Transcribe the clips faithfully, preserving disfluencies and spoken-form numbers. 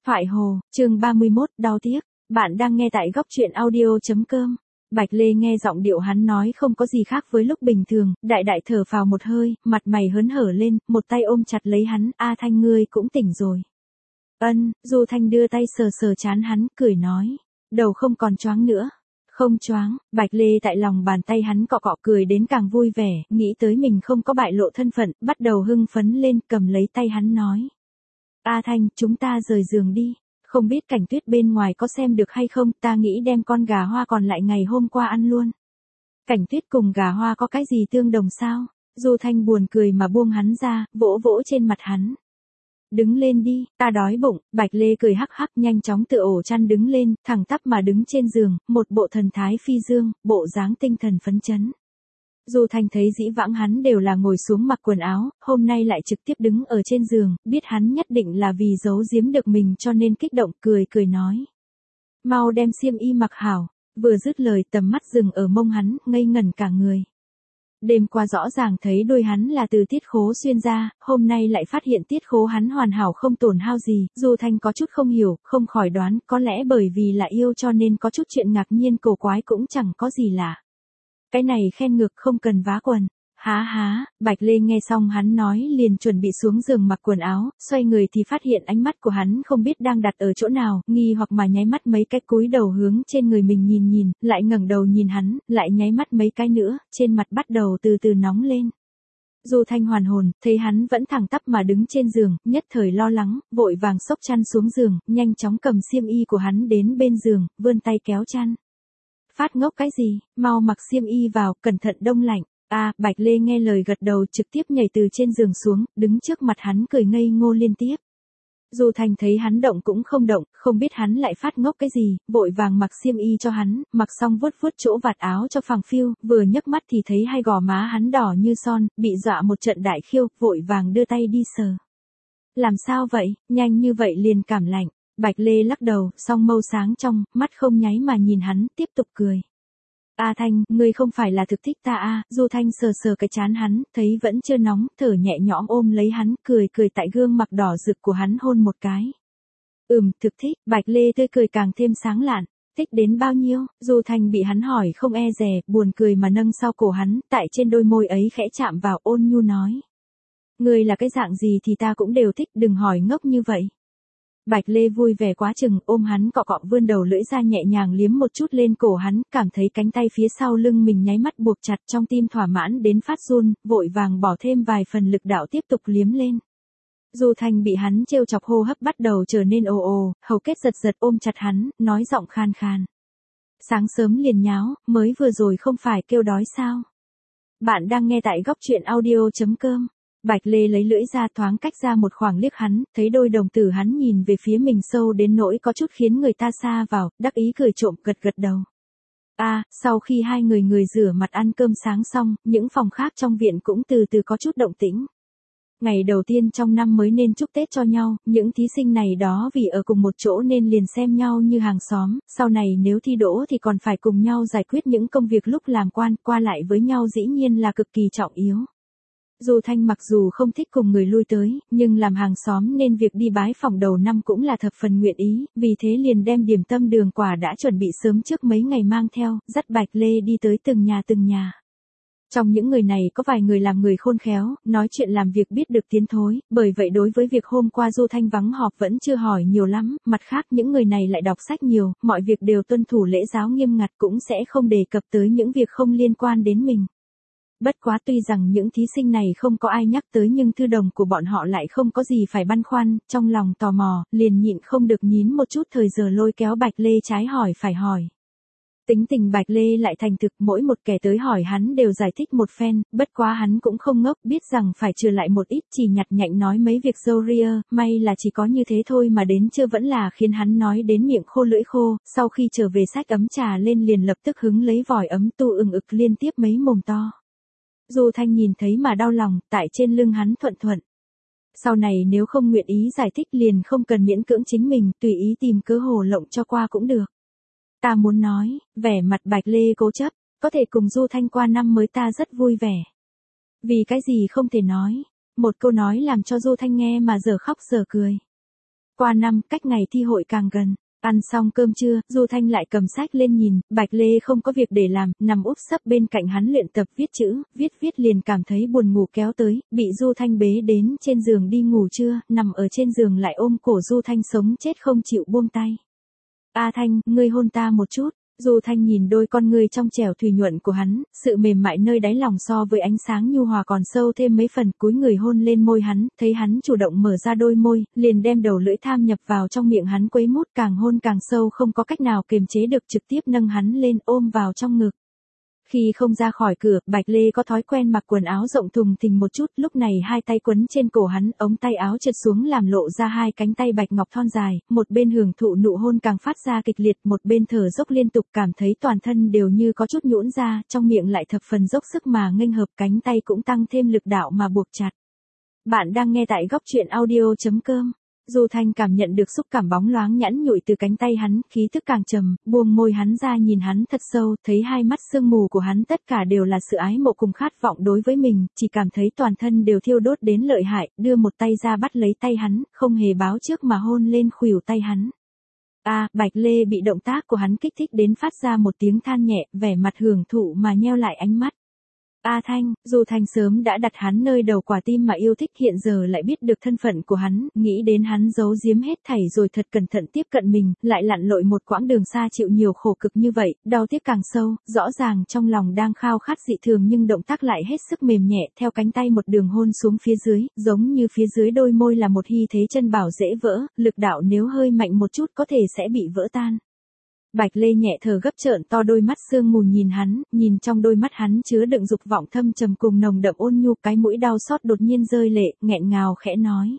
Thoại Hồ, chương ba mươi mốt, đau tiếc. Bạn đang nghe tại góc truyện audio.com. Bạch Lê nghe giọng điệu hắn nói không có gì khác với lúc bình thường, đại đại thở phào một hơi, mặt mày hớn hở lên, một tay ôm chặt lấy hắn, A Thanh ngươi cũng tỉnh rồi. Ân, Du Thanh đưa tay sờ sờ trán hắn, cười nói, đầu không còn choáng nữa. Không choáng, Bạch Lê tại lòng bàn tay hắn cọ cọ cười đến càng vui vẻ, nghĩ tới mình không có bại lộ thân phận, bắt đầu hưng phấn lên, cầm lấy tay hắn nói. A Thanh, chúng ta rời giường đi, không biết Cảnh Tuyết bên ngoài có xem được hay không, ta nghĩ đem con gà hoa còn lại ngày hôm qua ăn luôn. Cảnh Tuyết cùng gà hoa có cái gì tương đồng sao? Du Thanh buồn cười mà buông hắn ra, vỗ vỗ trên mặt hắn. Đứng lên đi, ta đói bụng, Bạch Lê cười hắc hắc nhanh chóng tựa ổ chăn đứng lên, thẳng tắp mà đứng trên giường, một bộ thần thái phi dương, bộ dáng tinh thần phấn chấn. Du Thanh thấy dĩ vãng hắn đều là ngồi xuống mặc quần áo, hôm nay lại trực tiếp đứng ở trên giường, biết hắn nhất định là vì giấu giếm được mình cho nên kích động, cười cười nói. Mau đem xiêm y mặc hảo, vừa dứt lời tầm mắt dừng ở mông hắn, ngây ngẩn cả người. Đêm qua rõ ràng thấy đôi hắn là từ tiết khố xuyên ra, hôm nay lại phát hiện tiết khố hắn hoàn hảo không tổn hao gì, Du Thanh có chút không hiểu, không khỏi đoán, có lẽ bởi vì là yêu cho nên có chút chuyện ngạc nhiên cổ quái cũng chẳng có gì lạ. Cái này khen ngược không cần vá quần. Há há, Bạch Lê nghe xong hắn nói liền chuẩn bị xuống giường mặc quần áo, xoay người thì phát hiện ánh mắt của hắn không biết đang đặt ở chỗ nào, nghi hoặc mà nháy mắt mấy cái cúi đầu hướng trên người mình nhìn nhìn, lại ngẩng đầu nhìn hắn, lại nháy mắt mấy cái nữa, trên mặt bắt đầu từ từ nóng lên. Du Thanh hoàn hồn, thấy hắn vẫn thẳng tắp mà đứng trên giường, nhất thời lo lắng, vội vàng xốc chăn xuống giường, nhanh chóng cầm xiêm y của hắn đến bên giường, vươn tay kéo chăn. Phát ngốc cái gì, mau mặc xiêm y vào, cẩn thận đông lạnh. A, à, Bạch Lê nghe lời gật đầu trực tiếp nhảy từ trên giường xuống, đứng trước mặt hắn cười ngây ngô liên tiếp. Du Thanh thấy hắn động cũng không động, không biết hắn lại phát ngốc cái gì, vội vàng mặc xiêm y cho hắn, mặc xong vuốt vuốt chỗ vạt áo cho phẳng phiu, vừa nhấc mắt thì thấy hai gò má hắn đỏ như son, bị dọa một trận đại khiêu, vội vàng đưa tay đi sờ. Làm sao vậy, nhanh như vậy liền cảm lạnh. Bạch Lê lắc đầu, song mâu sáng trong, mắt không nháy mà nhìn hắn, tiếp tục cười. A Thanh, ngươi không phải là thực thích ta a? À? Du Thanh sờ sờ cái trán hắn, thấy vẫn chưa nóng, thở nhẹ nhõm ôm lấy hắn, cười cười tại gương mặt đỏ rực của hắn hôn một cái. Ừm, thực thích, Bạch Lê tươi cười càng thêm sáng lạn. Thích đến bao nhiêu? Du Thanh bị hắn hỏi không e dè, buồn cười mà nâng sau cổ hắn, tại trên đôi môi ấy khẽ chạm vào, ôn nhu nói. Ngươi là cái dạng gì thì ta cũng đều thích, đừng hỏi ngốc như vậy. Bạch Lê vui vẻ quá chừng, ôm hắn cọ cọ vươn đầu lưỡi ra nhẹ nhàng liếm một chút lên cổ hắn, cảm thấy cánh tay phía sau lưng mình nháy mắt buộc chặt trong tim thỏa mãn đến phát run, vội vàng bỏ thêm vài phần lực đạo tiếp tục liếm lên. Du Thanh bị hắn trêu chọc hô hấp bắt đầu trở nên ồ ồ, hầu kết giật giật ôm chặt hắn, nói giọng khan khan. Sáng sớm liền nháo, mới vừa rồi không phải kêu đói sao? Bạn đang nghe tại góc truyện audio.com. Bạch Lê lấy lưỡi ra thoáng cách ra một khoảng liếc hắn, thấy đôi đồng tử hắn nhìn về phía mình sâu đến nỗi có chút khiến người ta xa vào, đắc ý cười trộm gật gật đầu. A, à, sau khi hai người người rửa mặt ăn cơm sáng xong, những phòng khác trong viện cũng từ từ có chút động tĩnh. Ngày đầu tiên trong năm mới nên chúc Tết cho nhau, những thí sinh này đó vì ở cùng một chỗ nên liền xem nhau như hàng xóm, sau này nếu thi đỗ thì còn phải cùng nhau giải quyết những công việc lúc làm quan, qua lại với nhau dĩ nhiên là cực kỳ trọng yếu. Du Thanh mặc dù không thích cùng người lui tới, nhưng làm hàng xóm nên việc đi bái phỏng đầu năm cũng là thập phần nguyện ý, vì thế liền đem điểm tâm đường quả đã chuẩn bị sớm trước mấy ngày mang theo, dắt Bạch Lê đi tới từng nhà từng nhà. Trong những người này có vài người làm người khôn khéo, nói chuyện làm việc biết được tiến thối, bởi vậy đối với việc hôm qua Du Thanh vắng họp vẫn chưa hỏi nhiều lắm, mặt khác những người này lại đọc sách nhiều, mọi việc đều tuân thủ lễ giáo nghiêm ngặt cũng sẽ không đề cập tới những việc không liên quan đến mình. Bất quá tuy rằng những thí sinh này không có ai nhắc tới nhưng thư đồng của bọn họ lại không có gì phải băn khoăn, trong lòng tò mò, liền nhịn không được nhín một chút thời giờ lôi kéo Bạch Lê trái hỏi phải hỏi. Tính tình Bạch Lê lại thành thực, mỗi một kẻ tới hỏi hắn đều giải thích một phen, bất quá hắn cũng không ngốc, biết rằng phải trừ lại một ít, chỉ nhặt nhạnh nói mấy việc râu ria, may là chỉ có như thế thôi mà đến chưa vẫn là khiến hắn nói đến miệng khô lưỡi khô, sau khi trở về xách ấm trà lên liền lập tức hứng lấy vòi ấm tu ừng ực liên tiếp mấy mồm to. Du Thanh nhìn thấy mà đau lòng, tại trên lưng hắn thuận thuận. Sau này nếu không nguyện ý giải thích liền không cần miễn cưỡng chính mình, tùy ý tìm cớ hồ lộng cho qua cũng được. Ta muốn nói, vẻ mặt Bạch Lê cố chấp, có thể cùng Du Thanh qua năm mới ta rất vui vẻ. Vì cái gì không thể nói, một câu nói làm cho Du Thanh nghe mà giờ khóc giờ cười. Qua năm, cách ngày thi hội càng gần. Ăn xong cơm trưa, Du Thanh lại cầm sách lên nhìn, Bạch Lê không có việc để làm, nằm úp sấp bên cạnh hắn luyện tập viết chữ, viết viết liền cảm thấy buồn ngủ kéo tới, bị Du Thanh bế đến trên giường đi ngủ trưa, nằm ở trên giường lại ôm cổ Du Thanh sống chết không chịu buông tay. A Thanh, ngươi hôn ta một chút. Du Thanh nhìn đôi con ngươi trong trẻo thùy nhuận của hắn, sự mềm mại nơi đáy lòng so với ánh sáng nhu hòa còn sâu thêm mấy phần, cúi người hôn lên môi hắn, thấy hắn chủ động mở ra đôi môi, liền đem đầu lưỡi tham nhập vào trong miệng hắn quấy mút, càng hôn càng sâu, không có cách nào kiềm chế được, trực tiếp nâng hắn lên ôm vào trong ngực. Khi không ra khỏi cửa, Bạch Lê có thói quen mặc quần áo rộng thùng thình một chút, lúc này hai tay quấn trên cổ hắn, ống tay áo trượt xuống làm lộ ra hai cánh tay bạch ngọc thon dài, một bên hưởng thụ nụ hôn càng phát ra kịch liệt, một bên thở dốc liên tục, cảm thấy toàn thân đều như có chút nhũn ra, trong miệng lại thập phần dốc sức mà nghênh hợp, cánh tay cũng tăng thêm lực đạo mà buộc chặt. Bạn đang nghe tại góc truyện audio chấm com. Du Thanh cảm nhận được xúc cảm bóng loáng nhẵn nhụi từ cánh tay hắn, khí thức càng trầm, buông môi hắn ra nhìn hắn thật sâu, thấy hai mắt sương mù của hắn tất cả đều là sự ái mộ cùng khát vọng đối với mình, chỉ cảm thấy toàn thân đều thiêu đốt đến lợi hại, đưa một tay ra bắt lấy tay hắn, không hề báo trước mà hôn lên khuỷu tay hắn. A, à, Bạch Lê bị động tác của hắn kích thích đến phát ra một tiếng than nhẹ, vẻ mặt hưởng thụ mà nheo lại ánh mắt. A Thanh, Du Thanh sớm đã đặt hắn nơi đầu quả tim mà yêu thích, hiện giờ lại biết được thân phận của hắn, nghĩ đến hắn giấu giếm hết thảy rồi thật cẩn thận tiếp cận mình, lại lặn lội một quãng đường xa chịu nhiều khổ cực như vậy, đau tiếc càng sâu, rõ ràng trong lòng đang khao khát dị thường nhưng động tác lại hết sức mềm nhẹ, theo cánh tay một đường hôn xuống phía dưới, giống như phía dưới đôi môi là một hy thế chân bảo dễ vỡ, lực đạo nếu hơi mạnh một chút có thể sẽ bị vỡ tan. Bạch Lê nhẹ thở gấp trợn to đôi mắt sương mù nhìn hắn, nhìn trong đôi mắt hắn chứa đựng dục vọng thâm trầm cùng nồng đậm ôn nhu, cái mũi đau xót đột nhiên rơi lệ, nghẹn ngào khẽ nói.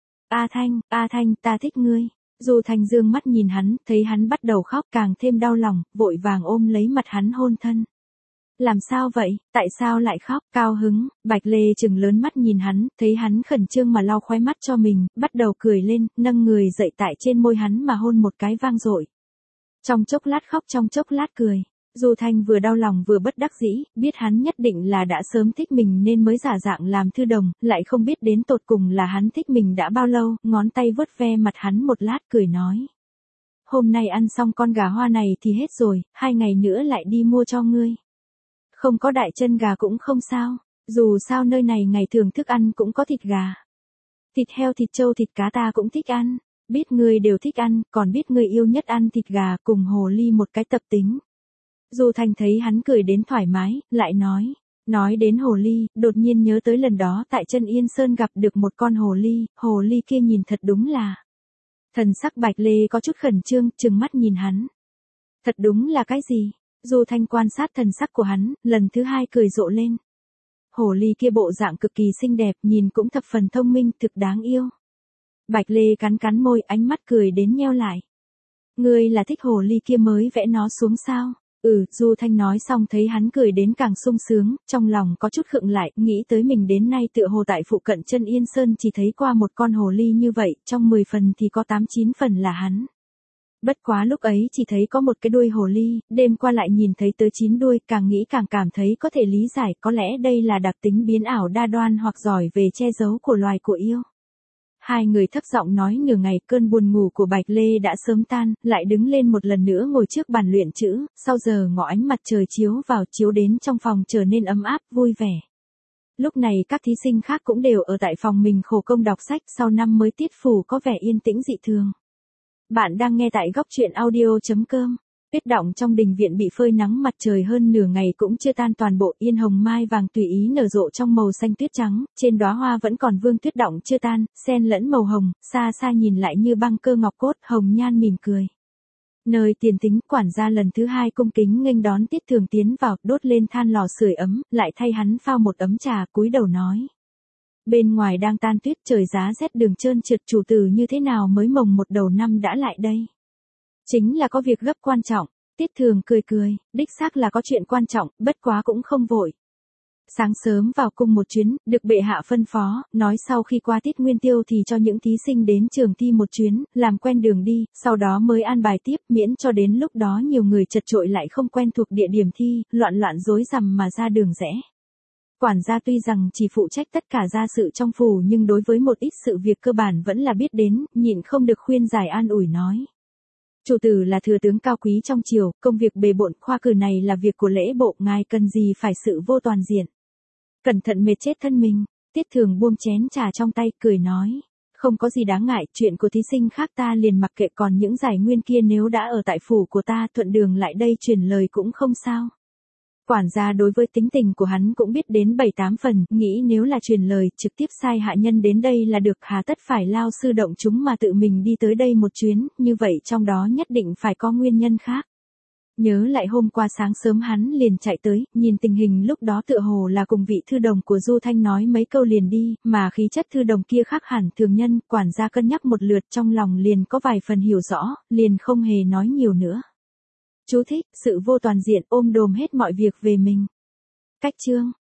A Thanh, A Thanh, ta thích ngươi. Du Thanh dương mắt nhìn hắn, thấy hắn bắt đầu khóc càng thêm đau lòng, vội vàng ôm lấy mặt hắn hôn thân. Làm sao vậy, tại sao lại khóc, cao hứng, Bạch Lê trừng lớn mắt nhìn hắn, thấy hắn khẩn trương mà lau khóe mắt cho mình, bắt đầu cười lên, nâng người dậy tại trên môi hắn mà hôn một cái vang dội. Trong chốc lát khóc trong chốc lát cười, Du Thanh vừa đau lòng vừa bất đắc dĩ, biết hắn nhất định là đã sớm thích mình nên mới giả dạng làm thư đồng, lại không biết đến tột cùng là hắn thích mình đã bao lâu, ngón tay vuốt ve mặt hắn một lát cười nói. Hôm nay ăn xong con gà hoa này thì hết rồi, hai ngày nữa lại đi mua cho ngươi. Không có đại chân gà cũng không sao, dù sao nơi này ngày thường thức ăn cũng có thịt gà. Thịt heo, thịt trâu, thịt cá ta cũng thích ăn. Biết ngươi đều thích ăn, còn biết ngươi yêu nhất ăn thịt gà cùng hồ ly một cái tập tính. Du Thanh thấy hắn cười đến thoải mái, lại nói. Nói đến hồ ly, đột nhiên nhớ tới lần đó tại chân Yên Sơn gặp được một con hồ ly, hồ ly kia nhìn thật đúng là. Thần sắc Bạch Lê có chút khẩn trương, trừng mắt nhìn hắn. Thật đúng là cái gì? Du Thanh quan sát thần sắc của hắn, lần thứ hai cười rộ lên. Hồ ly kia bộ dạng cực kỳ xinh đẹp, nhìn cũng thập phần thông minh, thực đáng yêu. Bạch Lê cắn cắn môi, ánh mắt cười đến nheo lại. Ngươi là thích hồ ly kia mới vẽ nó xuống sao? Ừ, Du Thanh nói xong thấy hắn cười đến càng sung sướng, trong lòng có chút khựng lại, nghĩ tới mình đến nay tựa hồ tại phụ cận chân Yên Sơn chỉ thấy qua một con hồ ly như vậy, trong mười phần thì có tám chín phần là hắn. Bất quá lúc ấy chỉ thấy có một cái đuôi hồ ly, đêm qua lại nhìn thấy tới chín đuôi, càng nghĩ càng cảm thấy có thể lý giải, có lẽ đây là đặc tính biến ảo đa đoan hoặc giỏi về che giấu của loài của yêu. Hai người thấp giọng nói nửa ngày, cơn buồn ngủ của Bạch Lê đã sớm tan, lại đứng lên một lần nữa ngồi trước bàn luyện chữ, sau giờ ngọ ánh mặt trời chiếu vào chiếu đến trong phòng trở nên ấm áp, vui vẻ. Lúc này các thí sinh khác cũng đều ở tại phòng mình khổ công đọc sách, sau năm mới tiết phủ có vẻ yên tĩnh dị thường. Bạn đang nghe tại góc truyện audio chấm com. Tuyết đọng trong đình viện bị phơi nắng mặt trời hơn nửa ngày cũng chưa tan toàn bộ, yên hồng mai vàng tùy ý nở rộ trong màu xanh tuyết trắng, trên đóa hoa vẫn còn vương tuyết đọng chưa tan, xen lẫn màu hồng, xa xa nhìn lại như băng cơ ngọc cốt, hồng nhan mỉm cười. Nơi tiền tính, quản gia lần thứ hai cung kính nghênh đón Tiết Thường tiến vào, đốt lên than lò sưởi ấm, lại thay hắn phao một ấm trà, cúi đầu nói. Bên ngoài đang tan tuyết, trời giá rét đường trơn trượt, chủ tử như thế nào mới mồng một đầu năm đã lại đây? Chính là có việc gấp quan trọng. Tiết Thường cười cười, đích xác là có chuyện quan trọng, bất quá cũng không vội. Sáng sớm vào cung một chuyến, được bệ hạ phân phó, nói sau khi qua tiết nguyên tiêu thì cho những thí sinh đến trường thi một chuyến, làm quen đường đi, sau đó mới an bài tiếp, miễn cho đến lúc đó nhiều người chật chội lại không quen thuộc địa điểm thi, loạn loạn rối rằm mà ra đường rẽ. Quản gia tuy rằng chỉ phụ trách tất cả gia sự trong phủ nhưng đối với một ít sự việc cơ bản vẫn là biết đến, nhịn không được khuyên giải an ủi nói. Chủ tử là thừa tướng cao quý trong triều, công việc bề bộn, khoa cử này là việc của lễ bộ, ngài cần gì phải sự vô toàn diện. Cẩn thận mệt chết thân mình, Tiết Thường buông chén trà trong tay, cười nói. Không có gì đáng ngại, chuyện của thí sinh khác ta liền mặc kệ, còn những giải nguyên kia nếu đã ở tại phủ của ta thuận đường lại đây truyền lời cũng không sao. Quản gia đối với tính tình của hắn cũng biết đến bảy tám phần, nghĩ nếu là truyền lời trực tiếp sai hạ nhân đến đây là được, hà tất phải lao sư động chúng mà tự mình đi tới đây một chuyến, như vậy trong đó nhất định phải có nguyên nhân khác. Nhớ lại hôm qua sáng sớm hắn liền chạy tới, nhìn tình hình lúc đó tựa hồ là cùng vị thư đồng của Du Thanh nói mấy câu liền đi, mà khí chất thư đồng kia khác hẳn thường nhân, quản gia cân nhắc một lượt trong lòng liền có vài phần hiểu rõ, liền không hề nói nhiều nữa. Chú thích, sự vô toàn diện ôm đồm hết mọi việc về mình. Cách chương